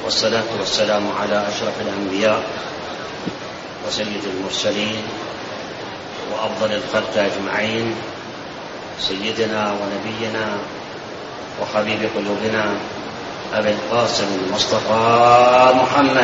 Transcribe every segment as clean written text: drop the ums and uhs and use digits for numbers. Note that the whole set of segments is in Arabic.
والصلاة والسلام على أشرف الأنبياء وسيد المرسلين وأفضل الخلق أجمعين، سيدنا ونبينا وحبيب قلوبنا أبي القاسم المصطفى محمد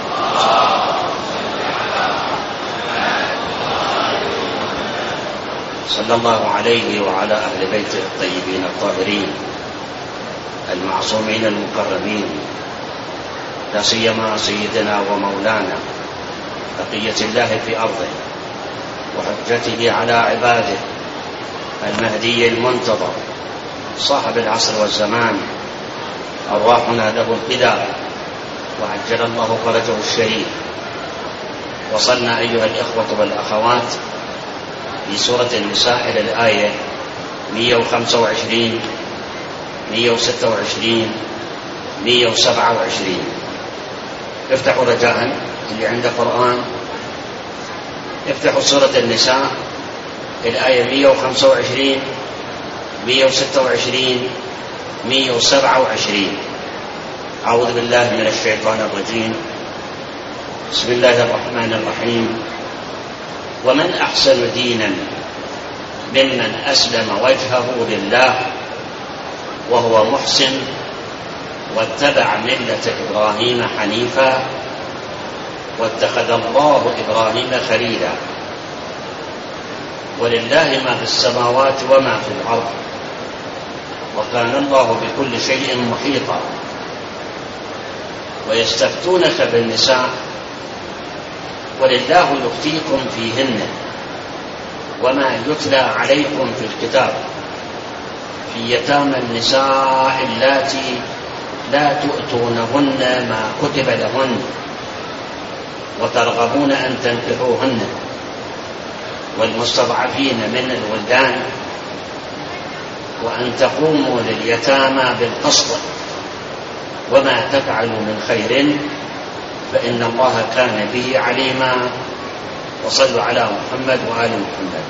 صلى الله عليه وعلى أهل بيته الطيبين الطاهرين المعصومين المكرمين، لا سيما سيدنا ومولانا بقية الله في أرضه وحجته على عباده المهدي المنتظر صاحب العصر والزمان، أرواحنا له الفداء وعجل الله فرجه الشريف. وصلنا أيها الإخوة والأخوات في سورة النساء إلى الآية 125 126 127. افتحوا رجاء اللي عنده قرآن، افتحوا سورة النساء الآية 125 126 127. أعوذ بالله من الشيطان الرجيم. بسم الله الرحمن الرحيم. ومن أحسن دينا ممن أسلم وجهه لله وهو محسن واتبع ملة إبراهيم حنيفا واتخذ الله إبراهيم خليلا. ولله ما في السماوات وما في الأرض وكان الله بكل شيء محيطا. ويستفتونك بالنساء ولله يفتيكم فيهن وما يتلى عليكم في الكتاب في يتامى النساء اللاتي لا تؤتونهن ما كتب لهن وترغبون أن تنكحوهن والمستضعفين من الولدان وأن تقوموا لليتامى بالقسط وما تفعلوا من خير فإن الله كان به عليما. وصلوا على محمد وآل محمد.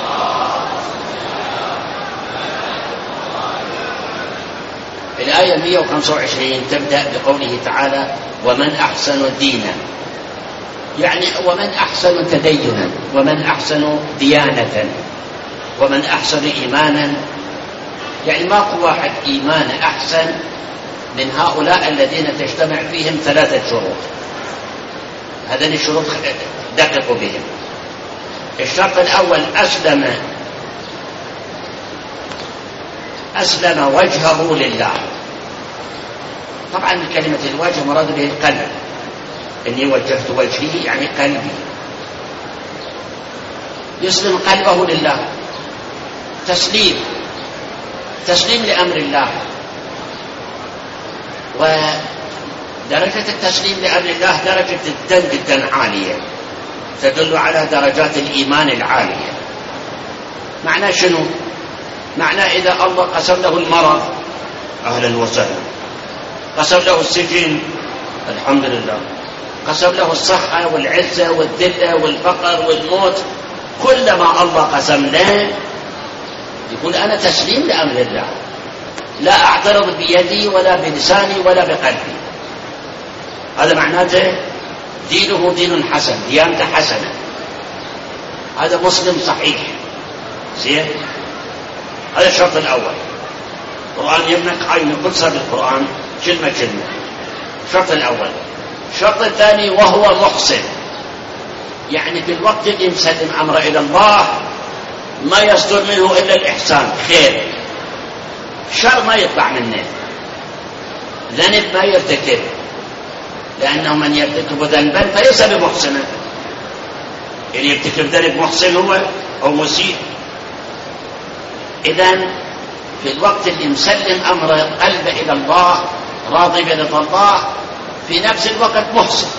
الآية 125 تبدأ بقوله تعالى: ومن أحسن دينا، يعني ومن أحسن تدينا، ومن أحسن ديانة، ومن أحسن إيمانا. يعني ماكو واحد إيمان أحسن من هؤلاء الذين تجتمع فيهم 3 شروط. هذين الشروط دققوا بهم. الشرط الأول أسلم وجهه لله. طبعا كلمة الوجه مراد به القلب، إني وجهت وجهي يعني قلبي. يسلم قلبه لله، تسليم لأمر الله. ودرجة التسليم لأمر الله درجة جدا جدا عالية، تدل على درجات الإيمان العالية. معنى شنو؟ معنى إذا الله قسم له المرض أهلا وسهلا، قسم له السجن الحمد لله، قسم له الصحة والعزة والذلة والفقر والموت، كلما الله قسم له يقول أنا تسليم لأمر الله، لا أعترض بيدي ولا بلساني ولا بقلبي. هذا معناته دينه دين حسن، ديانته حسنة، هذا مسلم صحيح. زين، هذا الشرط الأول. القرآن يمنك عين كل صدر القرآن كلمة كلمة. الشرط الأول. الشرط الثاني وهو محسن، يعني في الوقت اللي مسلم أمره إلى الله ما يصدر منه إلا الإحسان، خير، شر ما يطلع منه، ذنب ما يرتكب، لأنه من يرتكب ذنبا فليس بمحسنا. اللي يرتكب ذنب محسن هو مسيء. إذن في الوقت اللي مسلم أمر قلبه إلى الله راضي برضا الله في نفس الوقت محسن.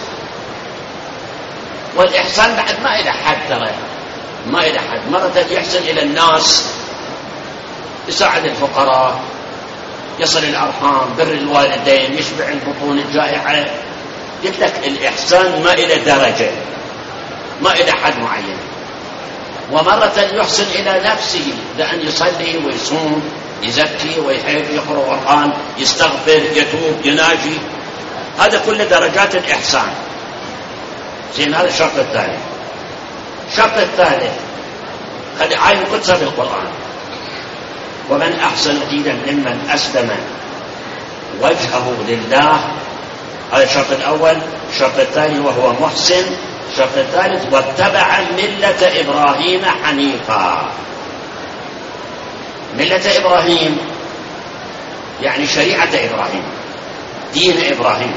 والإحسان بعد ما إلى حد، ترى ما إلى حد. مرة يحسن إلى الناس، يساعد الفقراء، يصل الأرحام، بر الوالدين، يشبع البطون الجائعة. قلت لك الإحسان ما إلى درجة، ما إلى حد معين. ومرة يحسن إلى نفسه، لأن يصلي ويصوم، يزكي ويحب، يقرأ القرآن، يستغفر، يتوب، يناجي، هذا كل درجات الإحسان. زين، هذا الشرط الثاني. الشرط الثالث هذه آية قدسية في القرآن: ومن أحسن دينا ممن أسلم وجهه لله. هذا الشرط الأول. الشرط الثاني وهو محسن. الشرط الثالث واتبع ملة إبراهيم حنيفا. ملة إبراهيم يعني شريعة إبراهيم، دين إبراهيم.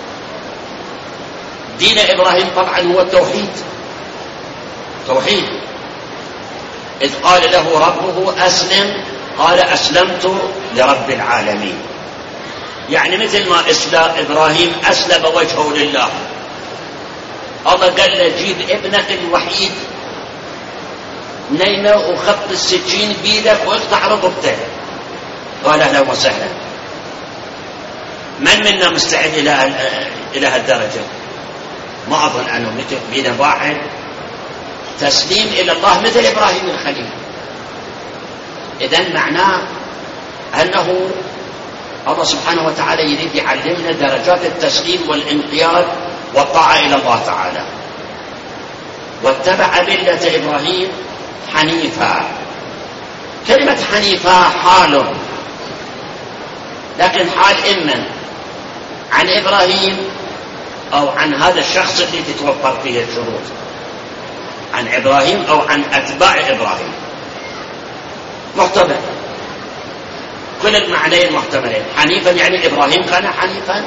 دين إبراهيم طبعا هو التوحيد. توحيد. إذ قال له ربه أسلم قال أسلمت لرب العالمين. يعني مثل ما إبراهيم أسلم وجهه لله، الله قال له جيب ابنك الوحيد نيمة وخط السكين بيدك واقطع رقبته، قال أهلا وسهلا. من منا مستعد إلى هالدرجة؟ ما أظن أنه بين واحد تسليم إلى الله مثل إبراهيم الخليل. إذن معناه أنه الله سبحانه وتعالى يريد يعلمنا درجات التسليم والانقياد والطاعة إلى الله تعالى. واتبع ملة إبراهيم حنيفا. كلمة حنيفا حال، لكن حال إما عن إبراهيم أو عن هذا الشخص اللي تتوفر فيه الشروط، عن إبراهيم أو عن أتباع إبراهيم. محتمل، كل المعنيين محتملين. حنيفا يعني إبراهيم كان حنيفا،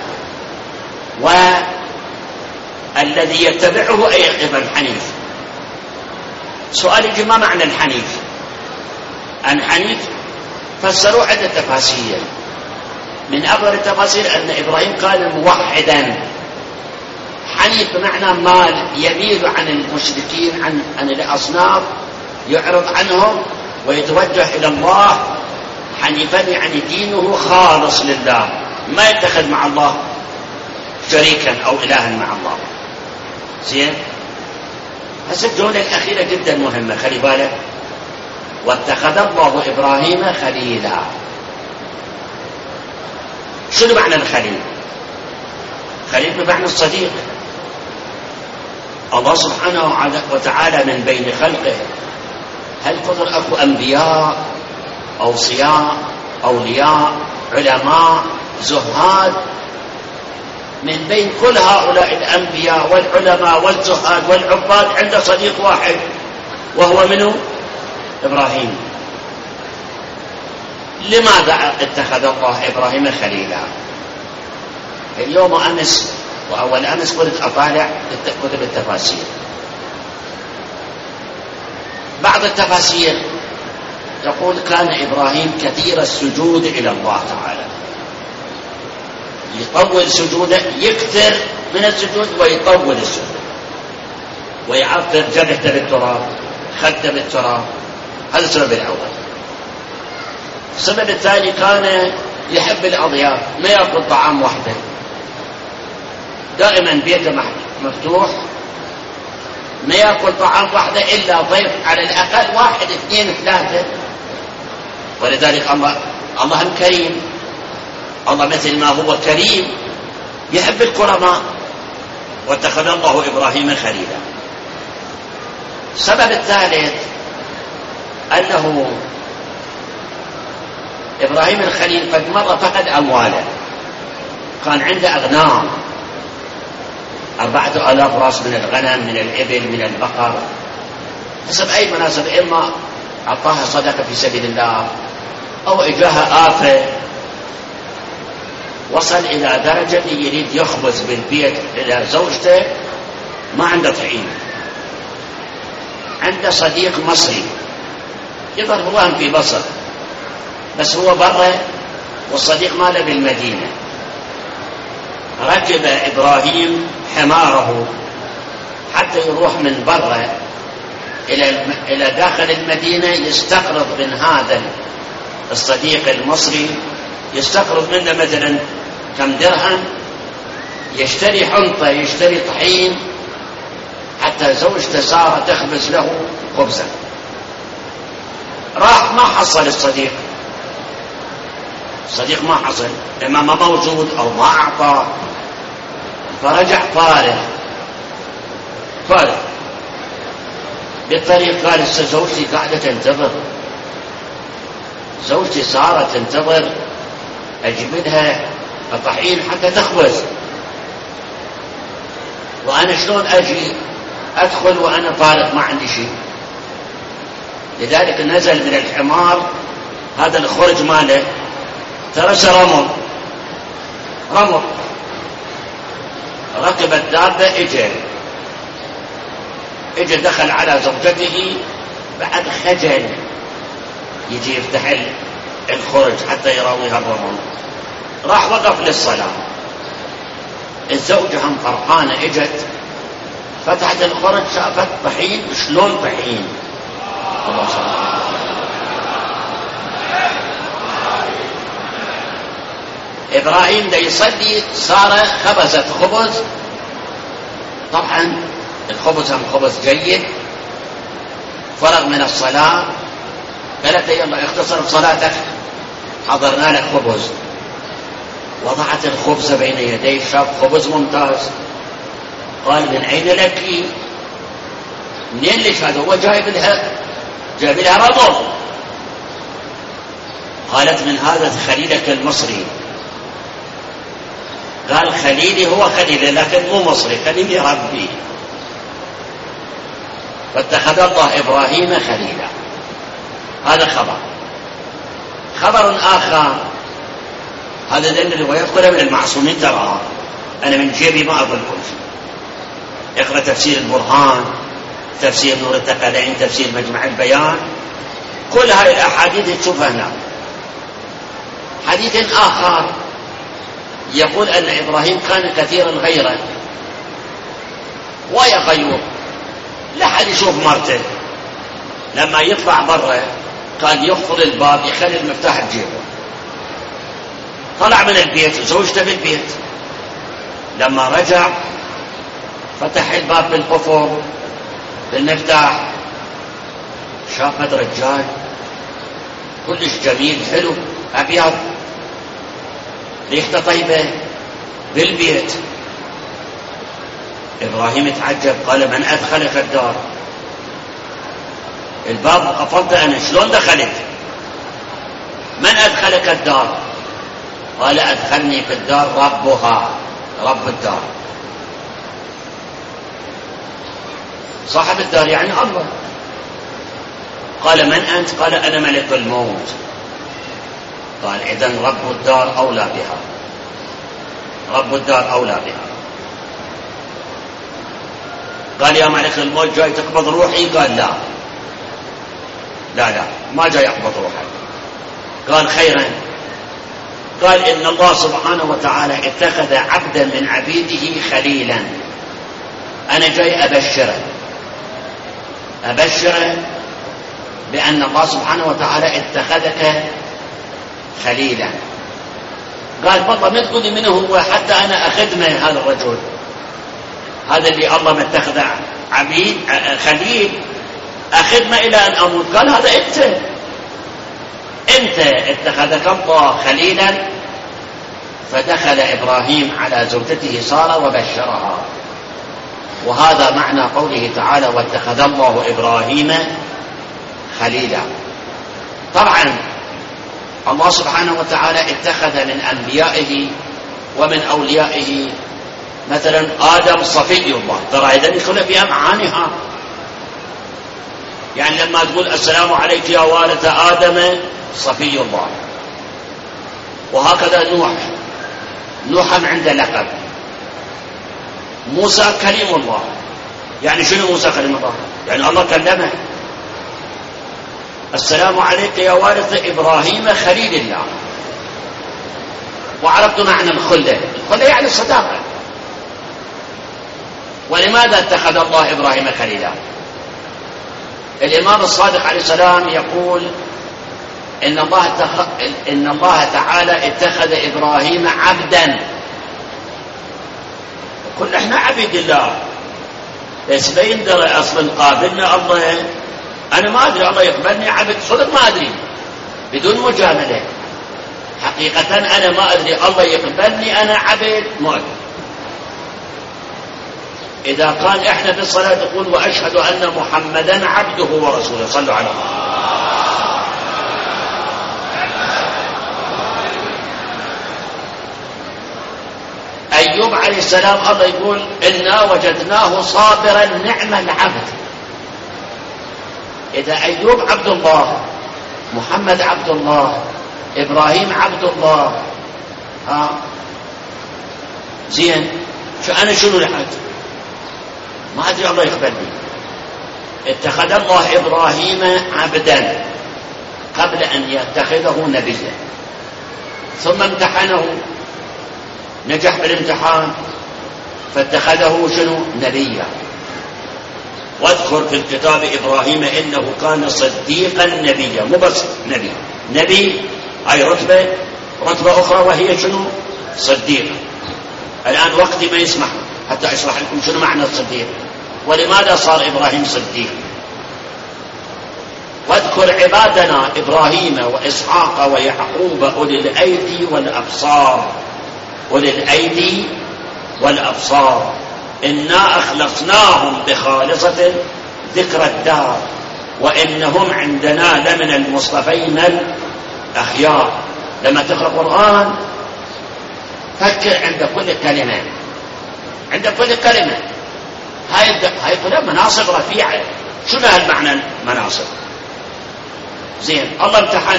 والذي يتبعه أيضا حنيف. سؤال يجي: ما معنى الحنيف؟ الحنيف فسروا عدة تفاسير. من أكبر التفاسير أن إبراهيم كان موحدا. حنيف بمعنى مال يميل عن المشركين، عن الأصنام، يعرض عنهم ويتوجه إلى الله. حنيفا يعني دينه خالص لله، ما يتخذ مع الله شريكا أو إلها مع الله. زين، هسه الجملة الأخيرة جدا مهمة، خلي بالك: واتخذ الله إبراهيم خليلا. شنو معنى الخليل؟ خليل بمعنى الصديق. الله سبحانه وتعالى من بين خلقه هل فضل أكو أنبياء أوصياء أولياء علماء زهاد؟ من بين كل هؤلاء الأنبياء والعلماء والزهاد والعباد عنده صديق واحد، وهو منه؟ إبراهيم. لماذا اتخذ الله إبراهيم خليلا؟ اليوم أمس وأول أمس كنت أطالع كتب التفاسير. بعض التفاسير يقول كان إبراهيم كثير السجود إلى الله تعالى، يطول سجوده، يكثر من السجود ويطول السجود، ويعطر جبهته بالتراب، خده بالتراب. هذا السبب الأول. السبب الثاني كان يحب الأضياف، ما يأكل طعام وحده، دائما بيته مفتوح، ما يأكل طعام وحده إلا ضيف على الأقل 1 2 3. ولذلك الله كريم. الله مثل ما هو كريم يحب الكرماء. واتخذ الله إبراهيم خليلا. السبب الثالث أنه إبراهيم الخليل قد مر فقد أمواله، كان عنده أغنام 4000 راس من الغنم، من الإبل، من البقر، حسب أي مناسبة، إما أعطاها صدقة في سبيل الله أو إجاها آفة. وصل إلى درجة يريد يخبز بالبيت إلى زوجته، ما عنده طعيم. عنده صديق مصري يظهر هو في مصر بس هو برا، والصديق ماله بالمدينة. ركب إبراهيم حماره حتى يروح من برا إلى داخل المدينة، يستقرض من هذا الصديق المصري، يستقرض منه مثلا كم درهم، يشتري حنطة، يشتري طحين، حتى زوجته سارة تخبز له خبزا. راح ما حصل الصديق ما حصل، إما ما موجود أو ما أعطى. فرجع فارغ بالطريق. قال زوجتي قاعدة تنتظر، زوجتي صارت تنتظر أجيب لها الطحين حتى تخبز، وأنا شلون أجي أدخل وأنا فارغ ما عندي شيء؟ لذلك نزل من الحمار هذا الخرج ماله ترس رمر، ركب الدابة، اجى دخل على زوجته بعد خجل، يجي يفتح الخرج حتى يراويها الرمل. راح وقف للصلاة، الزوجة هم فرحانة، اجت فتحت الخرج شافت طحين. شلون طحين؟ الله سبحانه. إبراهيم دا يصلي صار خبزت خبز، طبعا الخبز هم خبز جيد. فرغ من الصلاة قالت يلا اختصر صلاتك، حضرنا لك خبز. وضعت الخبز بين يديه، شاف خبز ممتاز، قال من أين لك؟ منين ليش هذا؟ هو جايب لها رمل. قالت من هذا خليلك المصري. قال خليلي هو خليلي لكن مو مصري، خليلي ربي. فاتخذ الله إبراهيم خليلا. هذا خبر آخر، هذا دليل ويدخل من المعصومين. ترى أنا من جيبي ما أقول كل شيء. اقرأ تفسير البرهان، تفسير نور الثقلين، تفسير مجمع البيان، كل هذه الأحاديث تشوفها هنا. حديث آخر يقول أن إبراهيم كان كثير الغيرة، ويغير لا حد يشوف مرته. لما يطلع برا كان يقفل الباب، يخلي المفتاح بجيبه. طلع من البيت وزوجته بالبيت، لما رجع فتح الباب بالقفل بالمفتاح، شاف رجال كلش جميل حلو أبيض ريحته طيبة بالبيت. إبراهيم تعجب، قال من أدخلك الدار؟ الباب قفلت أنا، شلون دخلت؟ من أدخلك الدار؟ قال أدخلني في الدار ربها، رب الدار، صاحب الدار يعني الله. قال من أنت؟ قال أنا ملك الموت. قال إذن رب الدار أولى بها، رب الدار أولى بها. قال يا ملك الموت جاي تقبض روحي؟ قال لا لا لا ما جاي أقبض روحي. قال خيرا. قال إن الله سبحانه وتعالى اتخذ عبدا من عبيده خليلا، أنا جاي أبشره بأن الله سبحانه وتعالى اتخذك خليلا. قال والله ما تقولي منه هو، حتى أنا أخدمه هذا الرجل، هذا اللي الله ما اتخذ عبيد خليل، أخدمه إلى أن أموت. قال هذا أنت اتخذك الله خليلا. فدخل إبراهيم على زوجته سارة وبشرها. وهذا معنى قوله تعالى واتخذ الله إبراهيم خليلا. طبعا الله سبحانه وتعالى اتخذ من أنبيائه ومن أوليائه، مثلا آدم صفي الله، ترى إذا يدخل فيها معانيها. يعني لما تقول السلام عليك يا والد آدم صفي الله. وهكذا نوح عنده لقب. موسى كليم الله. يعني شنو موسى كليم الله؟ يعني الله كلمه. السلام عليك يا وارث إبراهيم خليل الله. وعرفت معنى الخلة يعني الصداقة. ولماذا اتخذ الله إبراهيم خليلا؟ الإمام الصادق عليه السلام يقول إن الله تعالى اتخذ إبراهيم عبدا. كل احنا عبيد الله، بس بيندرى أصلا قابلنا الله. أنا ما أدري الله يقبلني عبد صدق، ما أدري بدون مجاملة. حقيقة أنا ما أدري الله يقبلني أنا عبد، ما أدري. إذا قال إحنا في الصلاة نقول وأشهد أن محمدا عبده ورسوله. صلوا على الله. أيوب عليه السلام الله يقول إنا وجدناه صابرا نعم العبد. إذا أيوب عبد الله، محمد عبد الله، إبراهيم عبد الله، زين، أنا شنو لحد ما أدري، الله يقبلني. اتخذ الله إبراهيم عبدا قبل أن يتخذه نبيا، ثم امتحنه، نجح بالامتحان فاتخذه شنو؟ نبيا. واذكر في الكتاب إبراهيم إنه كان صديقا نبيا، مو بس نبي أي رتبة أخرى وهي شنو؟ صديق. الآن وقتي ما يسمح حتى أشرح لكم شنو معنى الصديق ولماذا صار إبراهيم صديق. واذكر عبادنا إبراهيم وإسحاق ويعقوب أولي الأيدي والأبصار، أولي الأيدي والأبصار إنا أخلصناهم بخالصة ذكر الدار وإنهم عندنا لمن المصطفين الأخيار. لما تقرأ القرآن فكر عند كل كلمة، عند كل كلمة. هاي كلها مناصب رفيعة. شنو هالمعنى المناصب؟ زين، الله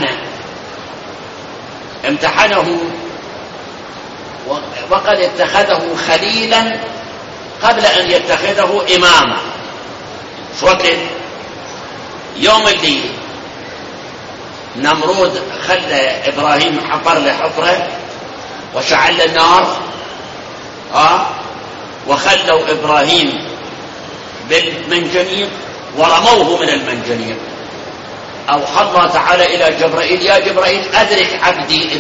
امتحنه وقد اتخذه خليلا قبل أن يتخذه إماما. شو وقت؟ يوم اللي نمرود خلى إبراهيم حفر له حفرة وشعل النار، وخلوا إبراهيم بالمنجنيق ورموه من المنجنيق. أوحى الله تعالى إلى جبرائيل يا جبرائيل أدرك عبدي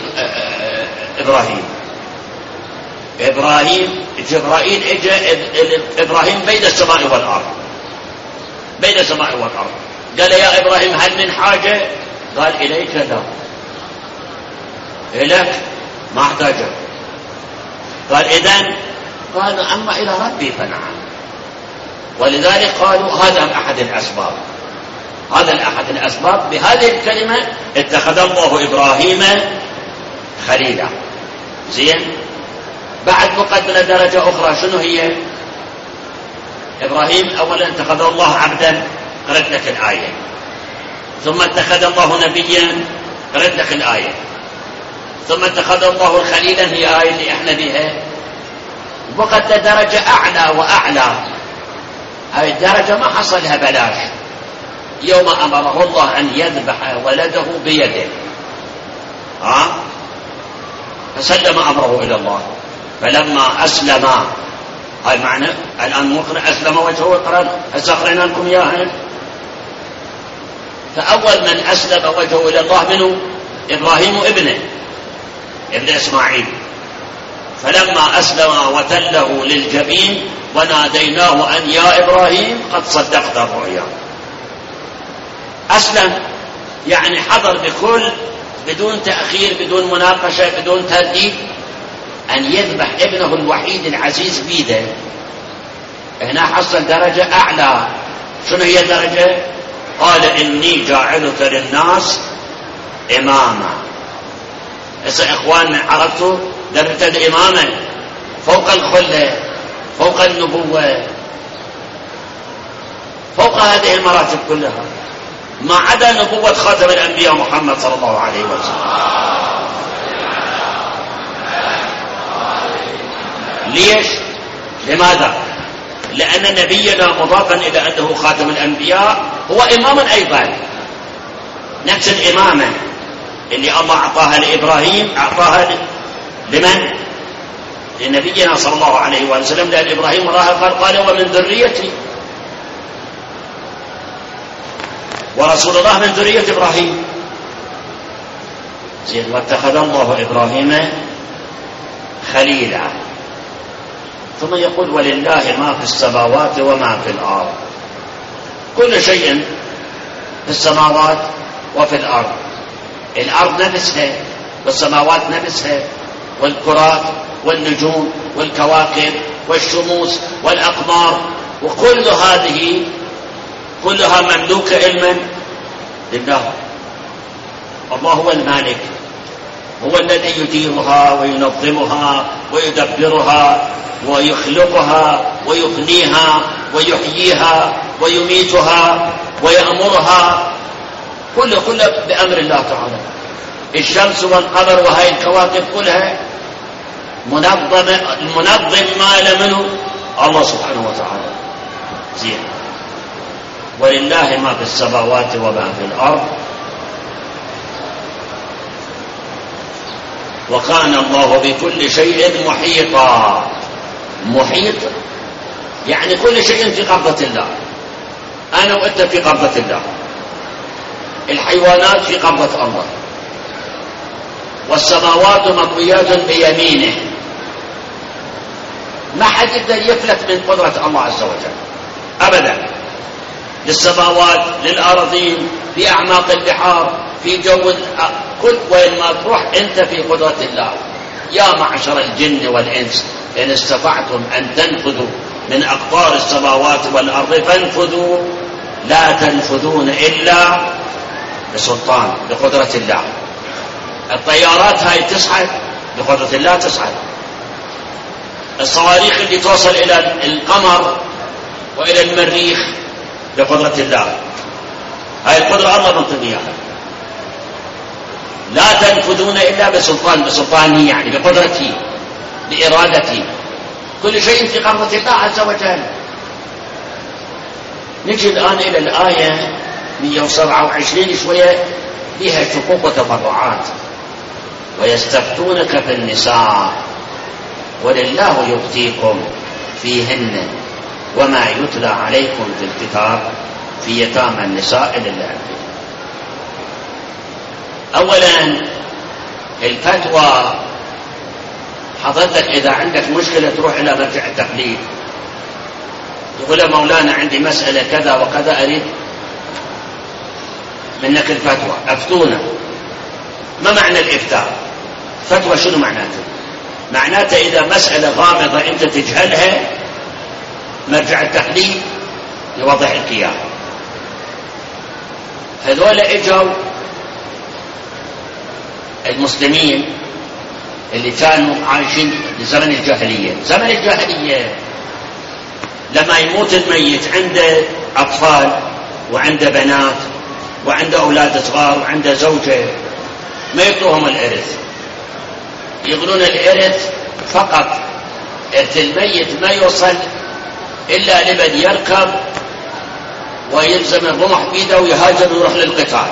جبرائيل اجى إبراهيم بين السماء والأرض، بين السماء والأرض. قال يا إبراهيم هل من حاجة؟ قال إليك لا، إليك ما احتاجه. قال إذن؟ قال أما إلى ربي فنعم. ولذلك قالوا هذا أحد الأسباب، بهذه الكلمة اتخذ الله إبراهيم خليلا. زين، بعد مقدمة درجة أخرى شنو هي؟ إبراهيم أولا اتخذ الله عبدا، قرأت لك الآية، ثم اتخذ الله نبيا، قرأت لك الآية، ثم اتخذ الله خليلا، هي آية اللي احنا بها. وقد درجة أعلى وأعلى. هاي الدرجة ما حصلها بلاش. يوم أمره الله أن يذبح ولده بيده، فسلم أمره إلى الله. فلما أسلم، هاي معنى الآن مقرأ أسلم وجهه، هسه قرأنا لكم إياها. فأول من أسلم وجهه إلى الله منه؟ إبراهيم ابن إسماعيل. فلما أسلم وتله للجبين وناديناه أن يا إبراهيم قد صدقت الرؤيا. أسلم يعني حضر بكل، بدون تأخير، بدون مناقشة، بدون ترديد، أن يذبح ابنه الوحيد العزيز بيده. هنا حصل درجة أعلى. شنو هي الدرجة؟ قال إني جاعلك للناس إماما. هسه إخواننا عرفتوا درجة الإمامة فوق الخلة، فوق النبوة، فوق هذه المراتب كلها، ما عدا نبوة خاتم الأنبياء محمد صلى الله عليه وسلم. ليش؟ لماذا؟ لأن نبينا مضافا إلى أنه خاتم الأنبياء هو إماما أيضا. نفس الإمامة اللي الله أعطاها لإبراهيم أعطاها لمن؟ لنبينا صلى الله عليه وسلم. لأن إبراهيم قال ومن ذريتي، ورسول الله من ذرية إبراهيم. زين، واتخذ الله إبراهيم خليلا. ثم يقول ولله ما في السماوات وما في الأرض. كل شيء في السماوات وفي الأرض. الأرض نفسها والسماوات نفسها والكرات والنجوم والكواكب والشموس والأقمار، وكل هذه كلها مملوكة علما لله. الله هو المالك، هو الذي يديرها وينظمها ويدبرها ويخلقها ويغنيها ويحييها ويميتها ويأمرها، كله بأمر الله تعالى. الشمس والقمر وهي الكواكب كلها المنظم مال منه الله سبحانه وتعالى. زين. ولله ما في السماوات وما في الأرض وكان الله بكل شيء محيطا. محيط يعني كل شيء في قبضة الله. أنا وأنت في قبضة الله، الحيوانات في قبضة الله، والسماوات مطويات بيمينه. ما حد يقدر يفلت من قدرة الله عز وجل أبدا. للسماوات، للأراضين، في أعماق البحار، في جو، كل وين ما تروح أنت في قدرة الله. يا معشر الجن والإنس إن استطعتم أن تنفذوا من أقطار السماوات والأرض فانفذوا لا تنفذون إلا بسلطان، بقدرة الله. الطيارات هاي تصعد بقدرة الله تصعد. الصواريخ اللي توصل إلى القمر وإلى المريخ بقدرة الله. هاي القدرة الله منطقية. لا تنفذون إلا بسلطان، بسلطانه يعني بقدرته، بإرادته. كل شيء في قبضة الله عز وجل. نجي الآن إلى الآية 127 شوية فيها شقوق وتفرعات. ويستفتونك في النساء ولله يفتيكم فيهن وما يتلى عليكم في الكتاب في يتامى النساء لله. أولا الفتوى، حضرتك إذا عندك مشكلة تروح إلى مرجع التقليد تقول يا مولانا عندي مسألة كذا وكذا أريد منك الفتوى، أفتونا. ما معنى الإفتاء؟ فتوى شنو معناته؟ معناته إذا مسألة غامضة أنت تجهلها مرجع التقليد يوضح لك إياها. هذول اجوا المسلمين اللي كانوا عايشين بزمن الجاهلية. زمن الجاهلية لما يموت الميت عنده أطفال وعنده بنات وعنده أولاد صغار وعنده زوجة، ما يعطوهم الإرث. يقولون الإرث فقط إرث الميت ما يوصل إلا لمن يركب ويلزم الرمح بيده ويهاجر ويروح للقتال،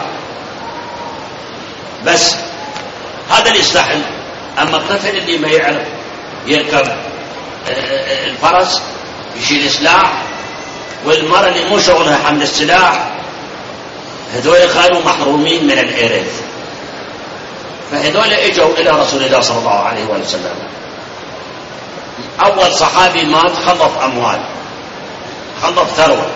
بس هذا اللي يستحل. أما الطفل اللي ما يعرف يركب الفرس يشيل سلاح، والمرأة اللي مو شغلها حمل السلاح، هذول كانوا محرومين من الإرث. فهذول اجوا إلى رسول الله صلى الله عليه وسلم. أول صحابي مات خلف أموال، خلف ثروة.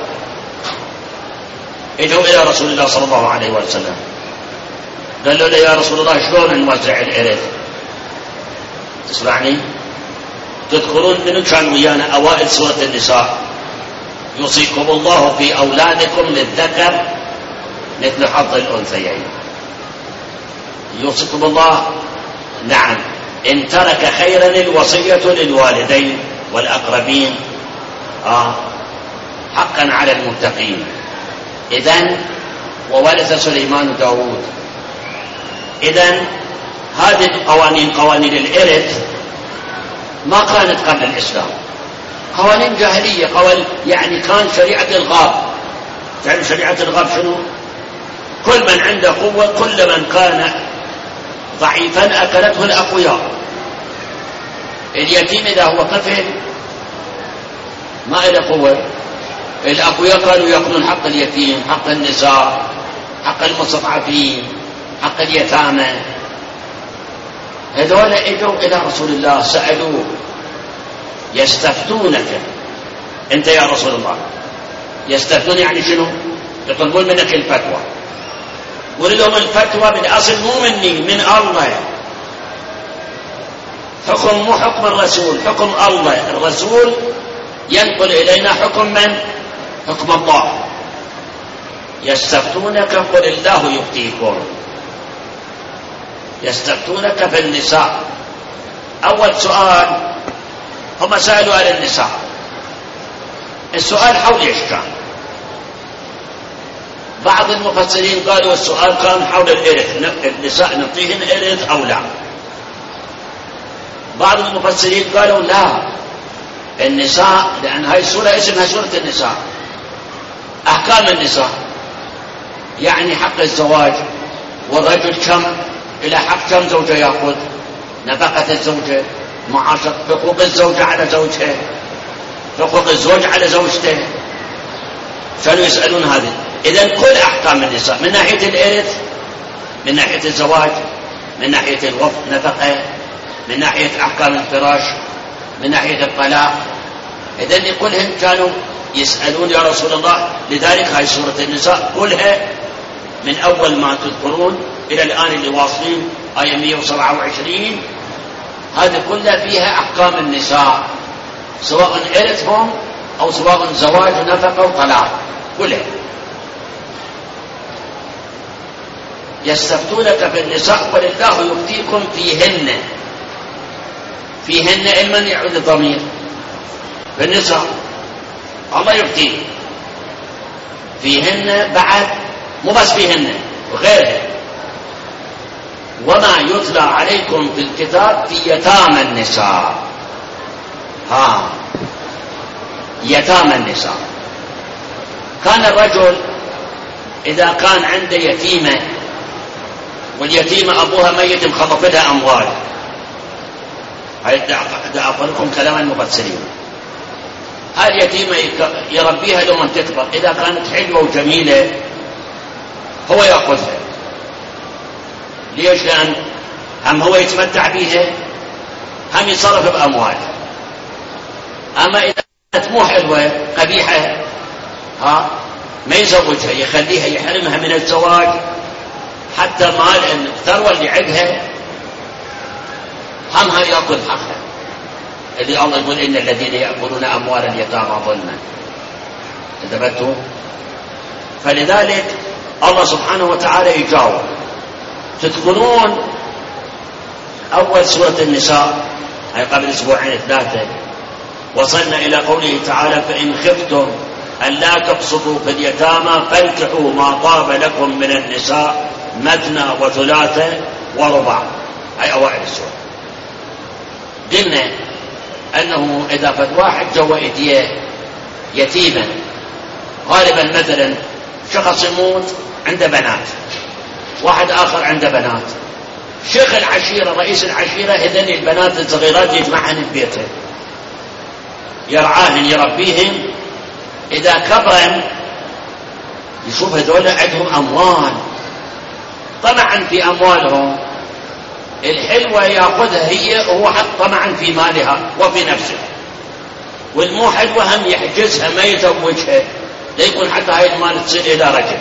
اجوا إلى رسول الله صلى الله عليه وسلم قالوا له يا رسول الله شلون نوزع الإرث؟ تسمعني؟ تذكرون منو كان ويانا أوائل سورة النساء؟ يوصيكم الله في أولادكم للذكر مثل حظ الأنثيين. يوصيكم الله، نعم، إن ترك خيرا الوصية للوالدين والأقربين حقا على المتقين. إذن وورث سليمان داود. إذن هذه القوانين، قوانين الإرث، ما كانت قبل الإسلام، قوانين جاهلية، يعني كان شريعة الغاب. تعرف شريعة الغاب شنو؟ كل من عنده قوة، كل من كان ضعيفا أكلته الأقوياء. اليتيم إذا هو طفل ما له قوة، الأقوياء كانوا يأخذون حق اليتيم، حق النساء، حق المستضعفين، حق اليتامى. هذول اجوا إلى رسول الله سألوه يستفتونك، أنت يا رسول الله. يستفتون يعني شنو؟ يطلبون منك الفتوى. قول لهم الفتوى بالأصل مو مني، من الله. حكم مو حكم الرسول، حكم الله. الرسول ينقل إلينا حكم من؟ حكم الله. يستفتونك قل الله يفتيكم. يستفتونك في النساء. أول سؤال هم سألوا عن النساء. السؤال حول إيش كان؟ بعض المفسرين قالوا السؤال كان حول الإرث، النساء نعطيهن إرث أو لا. بعض المفسرين قالوا لا، النساء، لأن هاي السورة اسمها سورة النساء، أحكام النساء، يعني حق الزواج، والرجل كم إلى حق كم زوجة يأخذ، نفقة الزوجة، معاشرة، حقوق الزوجة على زوجها، حقوق الزوج على زوجته. كانوا يسألون هذه. إذن كل أحكام النساء من ناحية الإرث، من ناحية الزواج، من ناحية النفقة، من ناحية أحكام الفراش، من ناحية الطلاق. إذن كلهم كانوا يسألون يا رسول الله. لذلك هاي سورة النساء كلها من أول ما تذكرون إلى الآن اللي واصلين آية 127، هذه كلها فيها أحكام النساء، سواء إرثهم أو سواء زواج ونفقة وطلاق، كلها. يستفتونك في النساء قل الله يفتيكم فيهن. فيهن إلمن يعود الضمير في النساء، الله يفتيه فيهن، بعد مو بس فيهن وغيرها. وما يتلى عليكم في الكتاب في يتامى النساء. يتامى النساء. كان الرجل إذا كان عنده يتيمة، واليتيمة أبوها ميت مخلف لها أموال، هذا أقولكم كلام المفسرين، هذه اليتيمة يربيها لما تكبر، إذا كانت حلوة وجميلة هو يأخذها. ليش؟ لأن هم هو يتمتع بها، هم يتصرف بأموال. أما إذا كانت مو حلوة قبيحة ما يزوجها، يخليها، يحرمها من الزواج، حتى مال الثروة اللي عندها همها يأكل حقها. اللي الله يقول إن الذين يأكلون أموال اليتامى ظلما. انتبهتوا؟ فلذلك الله سبحانه وتعالى يجاوب. تذكرون أول سورة النساء هي قبل أسبوعين 3 وصلنا إلى قوله تعالى فإن خفتم أن لا تقسطوا في اليتامى فانكحوا ما طاب لكم من النساء مثنى وثلاث ورباع. هي أوائل السورة. قلنا أنه إذا فد واحد جوا إيديه يتيما، غالبا مثلا شخص يموت عنده بنات، واحد آخر عنده بنات، شيخ العشيرة رئيس العشيرة هذين البنات الصغيرات يجمعهن في بيته، يرعاهن يربيهن. إذا كبرن يشوف هذول عندهم أموال، طمعا في أموالهم الحلوة يأخذها هي، وهو حق طمعا في مالها وفي نفسه، والمو حلوة هم يحجزها ما يزوجها ليكون حتى هاي المال تصير إلى رجل.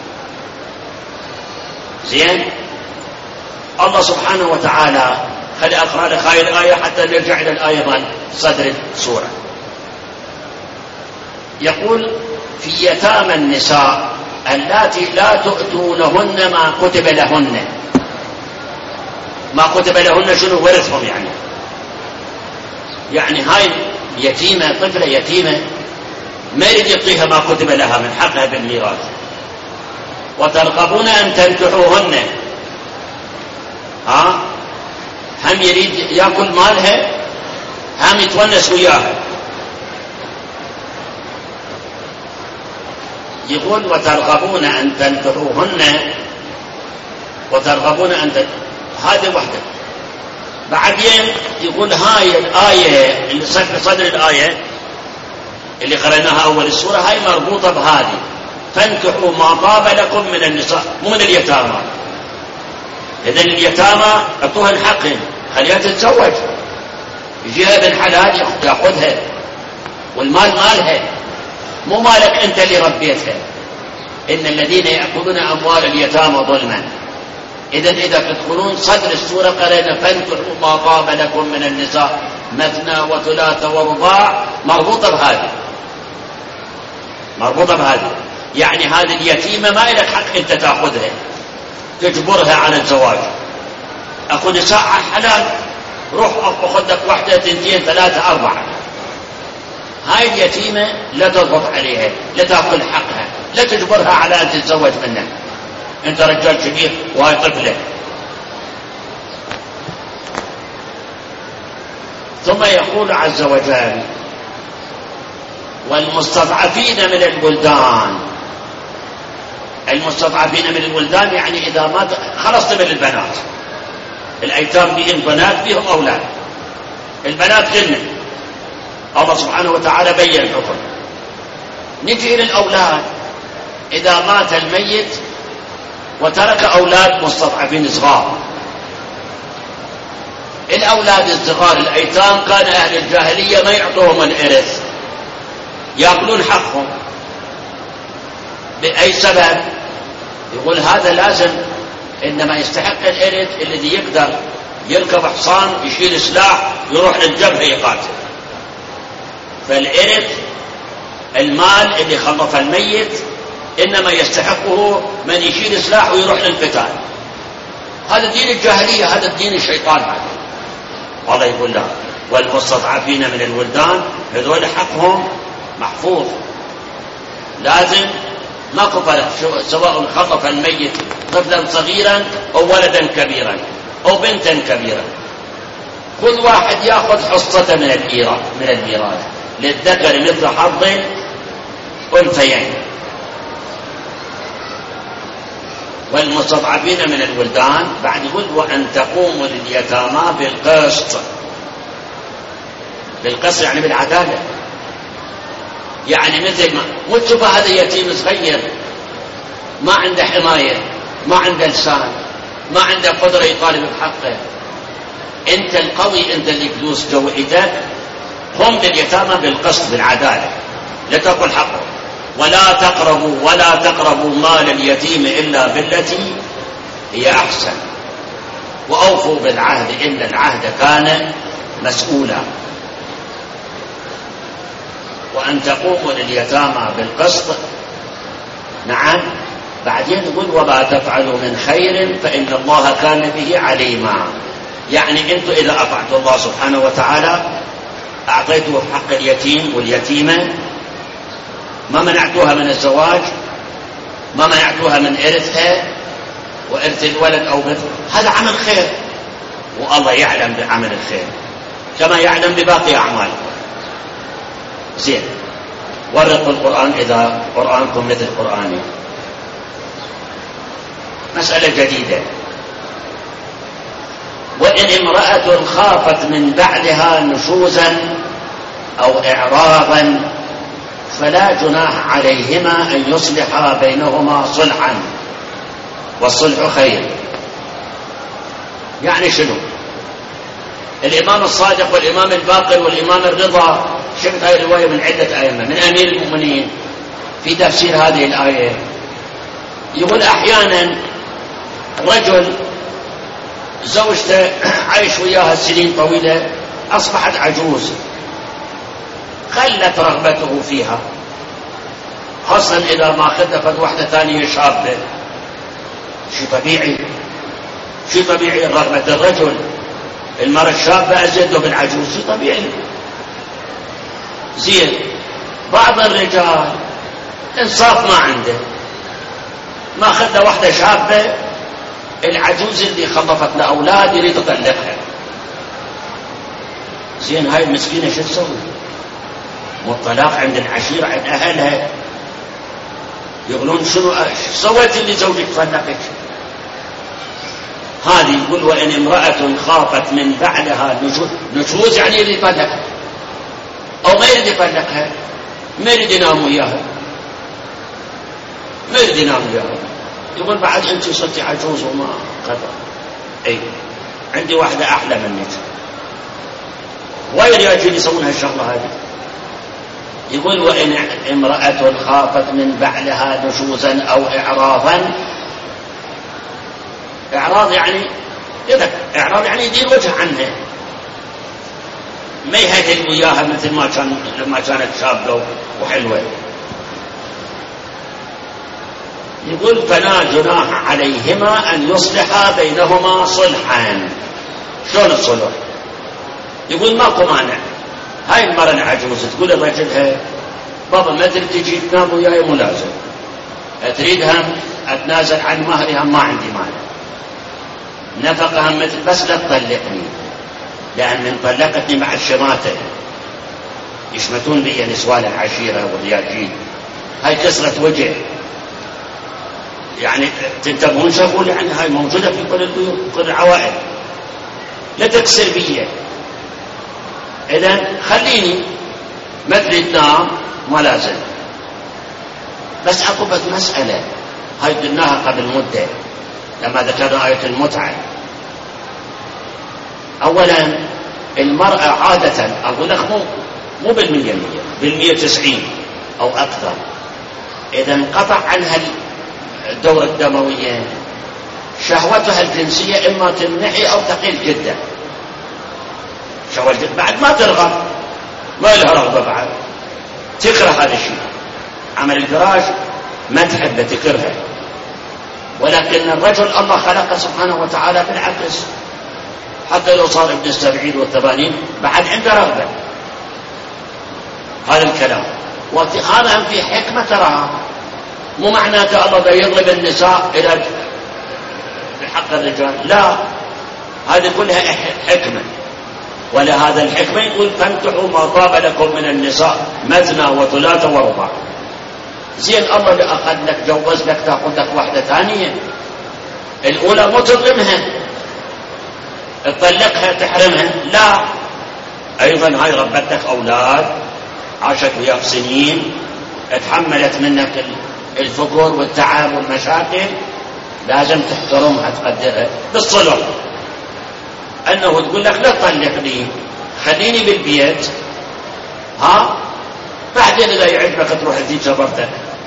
زين. الله سبحانه وتعالى خلي أقرأ لك هاي الآية حتى نرجع إلى الآية من صدر السورة. يقول في يتامى النساء اللاتي لا تؤتونهن ما كتب لهن. ما كتب لهن شنو؟ ورثهم يعني هاي يتيمة، طفلة يتيمة ما يريد يعطيها ما كتب لها من حقها بالميراث. وترغبون أن تنكحوهن، هم يريد يأكل مالها، هم يتونس وياها. يقول وترغبون أن تنكحوهن، وترغبون أن هذه وحدة. بعدين يقول هاي الآية اللي صدر الآية اللي قرأناها أول السورة هاي مربوطة بهذه، فانكحوا ما طاب لكم من النساء، مو من اليتامى. إذن اليتامى أعطوها الحق، خليها تتزوج، يجيها ابن حلال يأخذها، والمال مالها مو مالك أنت اللي ربيتها. إن الذين يأكلون أموال اليتامى ظلما. إذا تدخلون صدر السورة قرينا فانكحوا ما طاب لكم من النساء مثنى وثلاث ورباع، مربوطة بهذه. يعني هذه اليتيمة ما لك حق أنت تأخذها تجبرها على الزواج. أخو نساء حلال، روح أخذ لك واحدة اثنتين ثلاثة أربعة. هاي اليتيمة لا تضغط عليها، لا تأكل حقها، لا تجبرها على أن تتزوج منك. أنت رجال كبير وهي طفلة. ثم يقول عز وجل والمستضعفين من البلدان. المستضعفين من البلدان يعني إذا ما خلصت من البنات، الأيتام بهم بنات بهم أولاد، البنات غنى، الله سبحانه وتعالى بين الحكم. نجي إلى الأولاد، إذا مات الميت وترك أولاد مستضعفين صغار، الأولاد الصغار الأيتام كان أهل الجاهلية ما يعطوهم الإرث، يأكلون حقهم. بأي سبب؟ يقول هذا لازم، إنما يستحق الإرث الذي يقدر يركب حصان يشيل سلاح يروح للجبهة يقاتل. فالإرث المال اللي خلف الميت إنما يستحقه من يشيل سلاح ويروح للقتال. هذا دين الجاهلية، هذا الدين الشيطان. هذا الله يقول له والمستضعفين من الولدان، هذول حقهم محفوظ، لازم ماكو فرق سواء خطف الميت طفلا صغيرا أو ولدا كبيرا أو بنتا كبيرا، كل واحد يأخذ حصة من الميراث، للذكر مثل حظ الأنثيين. والمستضعفين من الولدان بعد يقول وأن تقوموا لليتامى بالقسط يعني بالعدالة. يعني مثل ما وتشوف هذا يتيم صغير ما عنده حماية، ما عنده لسان، ما عنده قدرة يطالب بحقه، انت القوي، انت اللي فلوس جوعتك، قم لليتامى بالقسط بالعدالة، لا تأكل حقه. ولا تقربوا مال اليتيم إلا بالتي هي أحسن، وأوفوا بالعهد إن العهد كان مسؤولا. وأن تقوموا لليتامى بالقسط. نعم. بعدين يقول وما تفعلوا من خير فإن الله كان به عليما. يعني أنتم إذا أطعتوا الله سبحانه وتعالى أعطيتوا حق اليتيم واليتيمة، ما منعتوها من الزواج، ما منعتوها من إرثها وإرث الولد أو بنت، هذا عمل خير، والله يعلم بعمل الخير كما يعلم بباقي أعمالكم. زين. ورقوا القرآن إذا قرآنكم مثل قرآني. مسألة جديدة. وإن امرأة خافت من بعدها نشوزا أو إعراضا فلا جناح عليهما أن يصلحا بينهما صلحا، والصلح خير. يعني شنو؟ الإمام الصادق والإمام الباقر والإمام الرضا، شفت هذه الرواية من عدة أئمة من أمير المؤمنين في تفسير هذه الآية، يقول أحيانا رجل زوجته عايش وياها سنين طويلة أصبحت عجوز، خلت رغبته فيها، خاصة إذا ما خلفت واحدة ثانية شابة. شو طبيعي رغبة الرجل، المرأة الشابة أزيد بالعجوز، شو طبيعي. زين. بعض الرجال إنصاف ما عنده، ما خلى واحدة شابة، العجوز اللي خلفت له أولاد يريد يطلقها. زين. هاي المسكينة شو تسوي؟ والطلاق عند العشيرة عند أهلها يقولون شنو سويت اللي زوجك طلقك. هذه يقول وإن امرأة خافت من بعدها نشوز، يعني يريد يطلقها أو ما يريد يطلقها، ما يريد ينام وياها، يقول بعد أنت صرتي عجوز وما قدر، أي عندي واحدة أحلى منك، وين يجي يسوون هالشغلة هذه. يقول وإن امرأة خافت من بعدها نشوزا أو إعراضا إعراض يعني إعراض يعني يدير وجه عنها، ما يهدل وياها مثل ما كان لما كانت شابة وحلوة. يقول فلا جناح عليهما أن يصلحا بينهما صلحا. شلون الصلح؟ يقول ماكو مانع. هاي المرة العجوز تقول لرجلها بابا ما تريد تجي تنام وياي مو لازم، تريدها أتنازل عن مهرها ما عندي مانع، نفقها مثل بس لا تطلقني، لأن من طلقتني مع الشماتة يشمتون بي نسوان العشيرة والرياجين. هاي كسرة وجه، يعني تنتبهون شغول، يعني هاي موجودة في كل البيوت كل العوائل، لا تكسر بي. إذن خليني ما تريد تنام ما لازم. بس عقبت مسألة هاي قلناها قبل مدة لما ذكرنا آية المتعة. أولا المرأة عادة أقول لك مو بالمية، بالمية 90 أو أكثر، إذا انقطع عنها الدورة الدموية شهوتها الجنسية إما تنحي أو تقل جدا. شهوة بعد ما ترغب، ما لها رغبة، بعد تكره هذا الشيء. عمل الفراش ما تحب تكرهه، ولكن الرجل الله خلقه سبحانه وتعالى بالعكس، حتى لو صار ابن 70 و80 بعد عنده رغبة. هذا الكلام وهذا في حكمة تراها، مو معناته الله دا يضرب النساء إلى بحق الرجال، لا، هذه كلها حكمة. ولهذا الحكمة يقول فانكحوا ما طاب لكم من النساء مثنى وثلاث ورباع. زين الله لأقل لك جوز لك تأخذ لك واحدة ثانية، الأولى مو تظلمها تطلقها تحرمها، لا، أيضا هاي ربتك أولاد عاشت وياك سنين، اتحملت منك الفقر والتعب والمشاكل، لازم تحترمها تقدرها بالصلح. أنه تقول لك لا تطلقني خليني بالبيت، بعدين إذا يعجبك تروح تزيد جبرتك.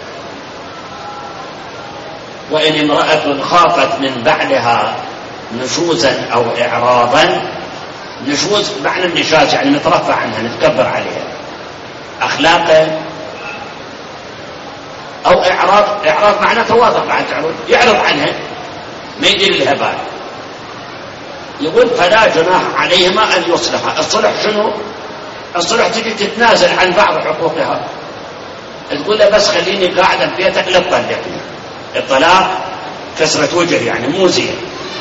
وإن امرأة خافت من بعدها نشوزا أو إعراضا، نشوز معنى النشاز يعني نترفع عنها نتكبر عليها أخلاقه، أو إعراض معنى تواضع، بعد يعرض عنها ما يدير لها بال. يقول فلا جناح عليهما أن يصلحا. الصلح شنو؟ الصلح تجي تتنازل عن بعض حقوقها، تقول له بس خليني قاعدة في بيتك لا تطلقني. الطلاق كسرة وجه يعني مو زين.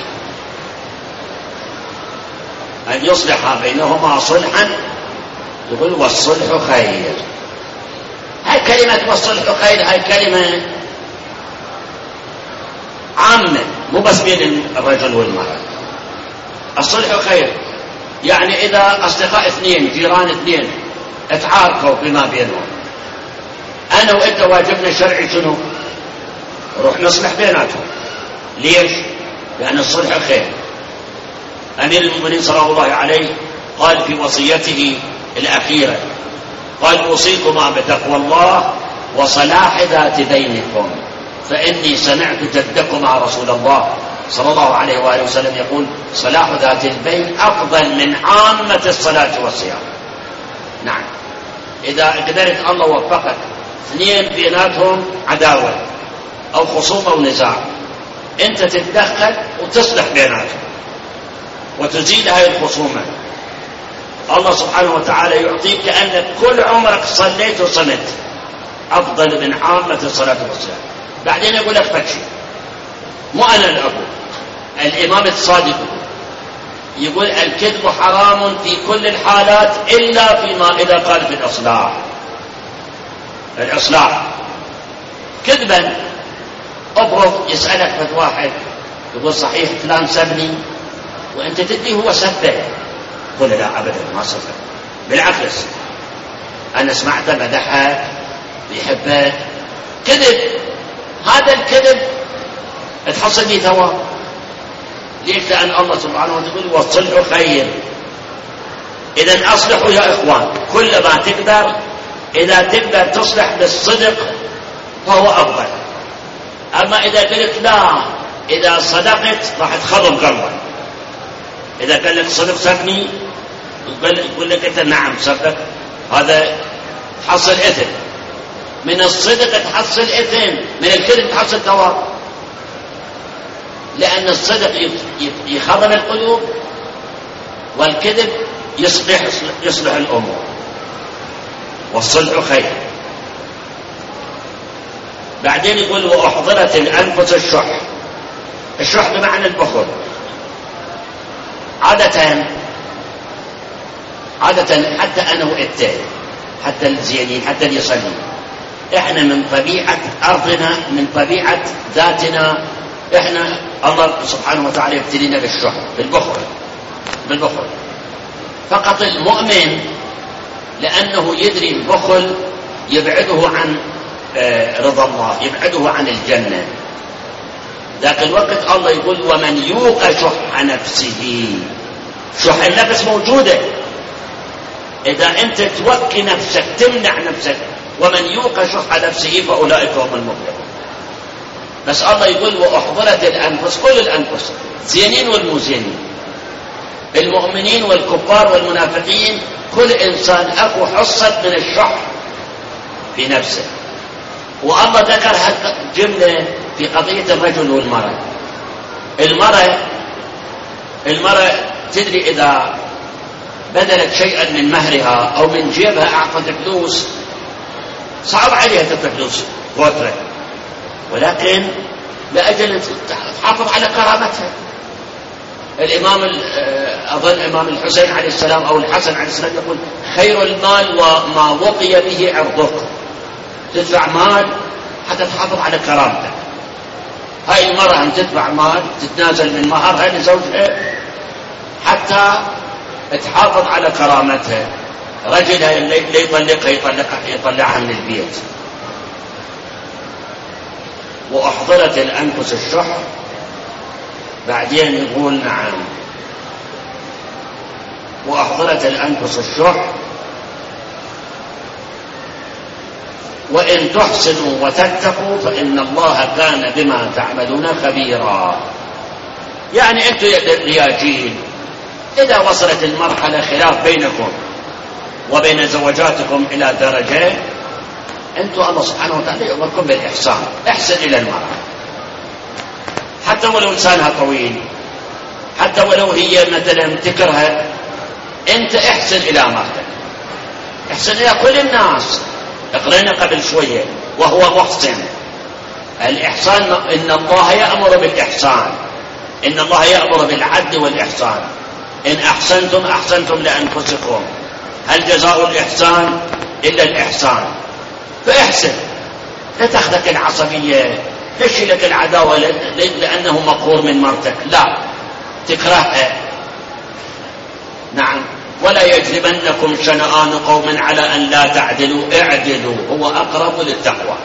أن يصلح بينهما صلحا، يقول والصلح خير. هاي كلمة والصلح خير هاي كلمة عامة مو بس بين الرجل والمرأة. الصلح خير يعني إذا أصدقاء اثنين جيران اثنين اتعاركوا بما بينهم، أنا وإنت واجبنا الشرعي شنو؟ روح نصلح بيناتهم. ليش؟ لأن الصلح خير. أمير المؤمنين صلى الله عليه قال في وصيته الأخيرة، قال أوصيكما بتقوى الله وصلاح ذات بينكم، فإني سمعت جدكما رسول الله صلى الله عليه وآله وسلم يقول صلاح ذات البين أفضل من عامة الصلاة والصيام. نعم، إذا قدرت الله وفقك اثنين بيناتهم عداوة أو خصومة ونزاع، أنت تتدخل وتصلح بيناتهم وتزيل هذه الخصومة، الله سبحانه وتعالى يعطيك كأنك كل عمرك صليت وصمت، أفضل من عامة الصلاة والصيام. بعدين يقول لك فتشي، مو أنا اللي أقول، الإمام الصادق يقول الكذب حرام في كل الحالات إلا فيما إذا قال في الإصلاح. كذبا أبرض يسألك فت واحد يقول صحيح فلان سبني، وأنت تدري هو سبه، قل لا أبدا ما سبه، بالعكس أنا سمعت مدحك بيحبك. كذب، هذا الكذب تحصل لي ثواب. ليش؟ لأن الله سبحانه وتعالى يقول والصلح خير. إذا أصلحوا يا إخوان كل ما تقدر، إذا تقدر تصلح بالصدق فهو أفضل. أما إذا قلت لا إذا صدقت راح تخرب قلبك. إذا قال لك صدق صدقني، يقول لك أنت نعم صدق، هذا تحصل إثم. من الصدق تحصل إثم، من الكذب تحصل ثواب، لأن الصدق يخرب القلوب، والكذب يصلح الأمور، والصلح خير. بعدين يقول وأحضرت الأنفس الشح. الشح بمعنى البخل. عادة حتى أنا وإنت، حتى الزينين، حتى اللي يصلي، إحنا من طبيعة أرضنا، من طبيعة ذاتنا، إحنا الله سبحانه وتعالى يبتلينا بالشح، بالبخل. فقط المؤمن لأنه يدري البخل يبعده عن رضا الله، يبعده عن الجنة. ذاك الوقت الله يقول ومن يوق شح نفسه. شح النفس موجودة، إذا أنت توقي نفسك، تمنع نفسك، ومن يوق شح نفسه فأولئك هم المفلحون. بس الله يقول وأحضرت الأنفس، كل الأنفس، زينين والمزينين، المؤمنين والكفار والمنافقين، كل إنسان أكو حصة من الشح في نفسه. والله ذكر جملة في قضية الرجل والمرأة. المرأة تدري إذا بذلت شيئا من مهرها أو من جيبها أعطت فلوس، صعب عليها تدفع فلوس وترك، ولكن لأجل تحافظ على كرامتها. الإمام أظن إمام الحسين عليه السلام أو الحسن عليه السلام يقول خير المال وما وقي به عرضك. تدفع مال حتى تحافظ على كرامتك. هاي المرأة أن تدفع مال، تتنازل من مهرها لزوجها حتى تحافظ على كرامتها. رجلها اللي يطلعها من البيت. وأحضرت الأنفس الشح. بعدين يقول نعم وأحضرت الأنفس الشح وإن تحسنوا وتتقوا فإن الله كان بما تعملون خبيرا. يعني أنتم يا رياجين، إذا وصلت المرحلة خلاف بينكم وبين زوجاتكم إلى درجة، أنتم الله سبحانه وتعالى يأمركم بالإحسان. احسن إلى المرأة حتى ولو لسانها طويل، حتى ولو هي مثلا تكرهها، أنت احسن إلى مرتك، احسن إلى كل الناس. اقرأنا قبل شوية وهو محسن. الإحسان إن الله يأمر بالإحسان، إن الله يأمر بالعدل والإحسان. إن أحسنتم أحسنتم لأنفسكم، هل جزاء الإحسان إلا الإحسان؟ فاحسن، لا تاخذك العصبية، تشي لك العداوة لأنه مقهور من مرتك، لا تكرهها. نعم ولا يجرمنكم شنآن قوم على أن لا تعدلوا، اعدلوا هو أقرب للتقوى.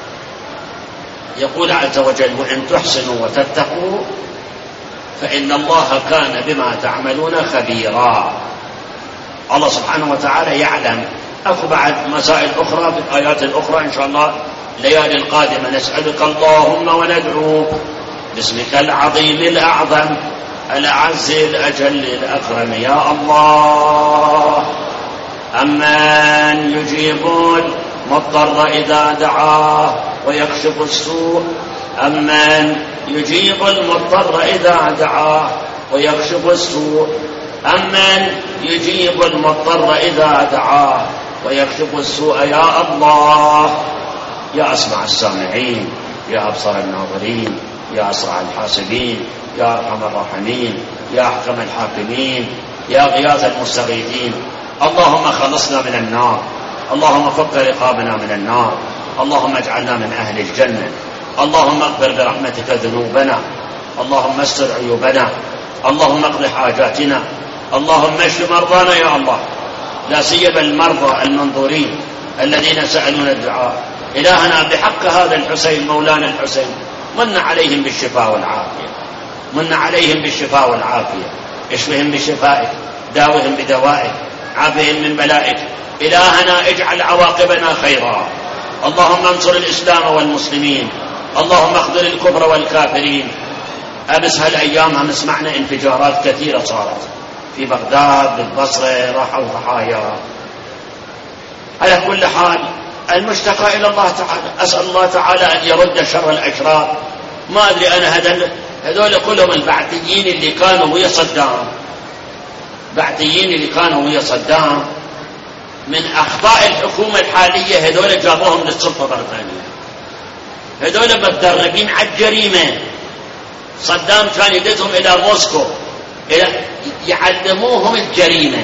يقول عز وجل وإن تحسنوا وتتقوا فإن الله كان بما تعملون خبيرا. الله سبحانه وتعالى يعلم. أكو بعد مسائل أخرى في الآيات الأخرى إن شاء الله الليالي القادمة. نسألك اللهم وندعوك باسمك العظيم الأعظم الأعز الأجل الأكرم يا الله. أمن يجيب المضطر إذا دعاه ويكشف السوء، أمن يجيب المضطر إذا دعاه ويكشف السوء، أمن يجيب المضطر إذا دعاه ويكشف السوء يا الله. يا أسمع السامعين، يا أبصر الناظرين، يا أسرع الحاسبين، يا أرحم الراحمين، يا أحكم الحاكمين، يا غياث المستغيثين. اللهم خلصنا من النار، اللهم فك رقابنا من النار، اللهم اجعلنا من أهل الجنة. اللهم اغفر برحمتك ذنوبنا، اللهم استر عيوبنا، اللهم اقض حاجاتنا، اللهم اشف مرضانا يا الله، لا سيما المرضى المنظورين الذين سألون الدعاء. إلهنا بحق هذا الحسين مولانا الحسين من عليهم بالشفاء والعافية، من عليهم بالشفاء والعافية، اشفهم بشفائك، داوهم بدوائك، عافهم من بلائك. إلهنا اجعل عواقبنا خيرا. اللهم انصر الإسلام والمسلمين، اللهم اخذل الكفر والكافرين، أمس هالأيام هم سمعنا انفجارات كثيرة صارت في بغداد بالبصرة، راحوا ضحايا. على كل حال المشتكى إلى الله تعالى، أسأل الله تعالى أن يرد شر الأشرار. ما أدري أنا هذول كلهم البعثيين اللي كانوا ويا صدام، بعثيين اللي كانوا ويا صدام، من أخطاء الحكومة الحالية هذول جابوهم للسلطة مرة ثانية. هذول متدربين على الجريمة. صدام كان يدزهم إلى موسكو يعلموهم الجريمة،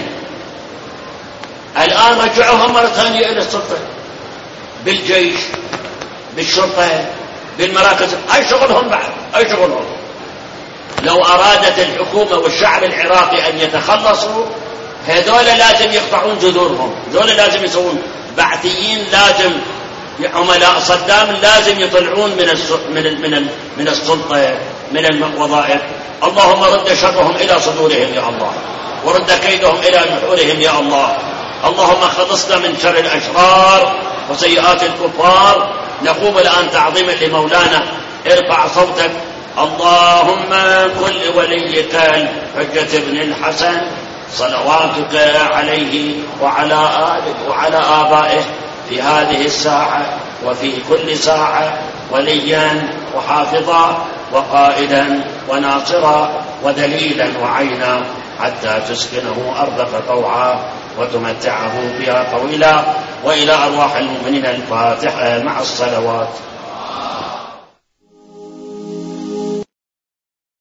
الآن رجعوهم مرة ثانية إلى السلطة بالجيش بالشرطة بالمراكز. أي شغلهم بعد، أي شغلهم. لو أرادت الحكومة والشعب العراقي أن يتخلصوا هذول لازم يقطعون جذورهم، هذول لازم يسوون بعثيين، لازم عملاء صدام لازم يطلعون من السلطة من الوظائف. اللهم رد شرهم إلى صدورهم يا الله، ورد كيدهم إلى نحورهم يا الله. اللهم خلصنا من شر الأشرار وسيئات الكفار. نقوم الآن تعظيما لمولانا. ارفع صوتك. اللهم كل وليك الحجة بن الحسن صلواتك عليه وعلى آله وعلى آبائه في هذه الساعة وفي كل ساعة وليا وحافظا وقائدا وناصرا ودليلا وعينا، حتى تسكنه أرضك طوعا وتمتعه فيها طويلا. وإلى أرواح المؤمنين الفاتحة مع الصلوات.